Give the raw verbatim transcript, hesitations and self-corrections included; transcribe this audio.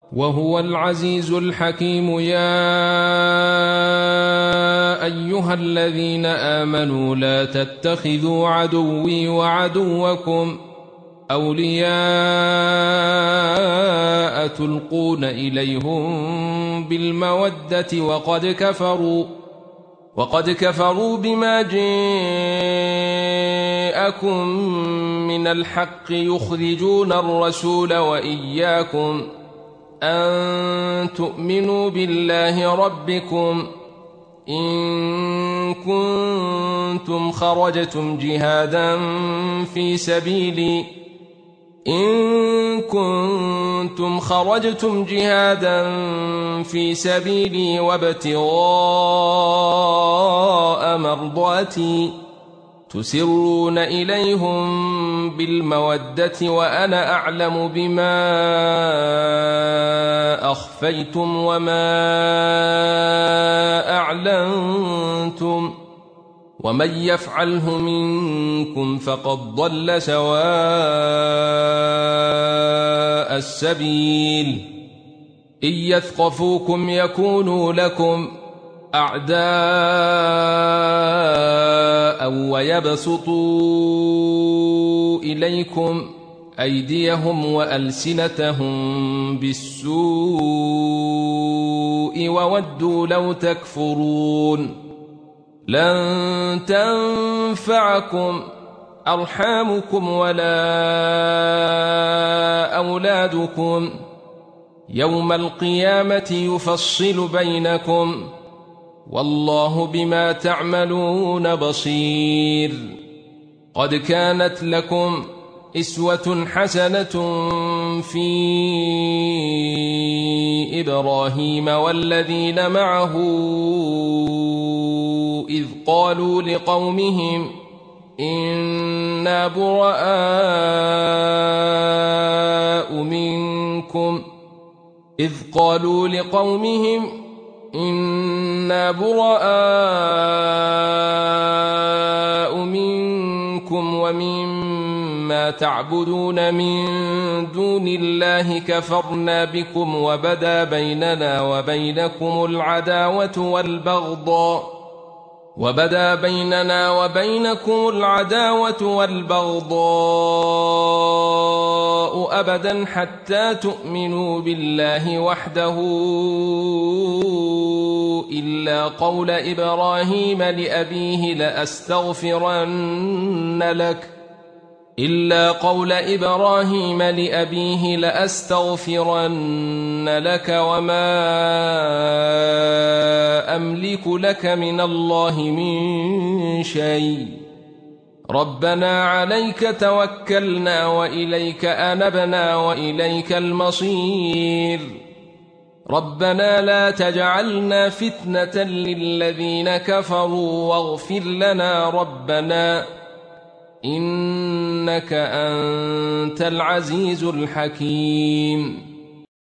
وهو العزيز الحكيم. يا أيها الذين آمنوا لا تتخذوا عدوي وعدوكم أولياء تلقون إليهم بالمودة وقد كفروا وقد كفروا بما جاءكم من الحق يخرجون الرسول وإياكم أن تؤمنوا بالله ربكم إن كنتم خرجتم جهادا في سبيلي إن كنتم خرجتم جهادا في سبيلي وابتغاء مرضاتي تسرون إليهم بالمودة وأنا أعلم بما أخفيتم وما أعلنتم ومن يفعله منكم فقد ضل سواء السبيل. إن يثقفوكم يكونوا لكم أعداء ويبسطوا إليكم أيديهم وألسنتهم بالسوء وودوا لو تكفرون. لن تنفعكم أرحامكم ولا أولادكم يوم القيامة يفصل بينكم والله بما تعملون بصير. قد كانت لكم أسوة حسنة في إبراهيم والذين معه إذ قالوا لقومهم إنا براء منكم إذ قالوا لقومهم إنا براء منكم ومما تعبدون من دون الله كفرنا بكم وبدا بيننا وبينكم العداوة والبغضاء وبدا بيننا وبينكم العداوة والبغضاء أبدا حتى تؤمنوا بالله وحده إلا قول إبراهيم لأبيه لأستغفرن لك إلا قول إبراهيم لأبيه لأستغفرن لك وما أملك لك من الله من شيء ربنا عليك توكلنا وإليك أنبنا وإليك المصير. ربنا لا تجعلنا فتنة للذين كفروا واغفر لنا ربنا إنك أنت العزيز الحكيم.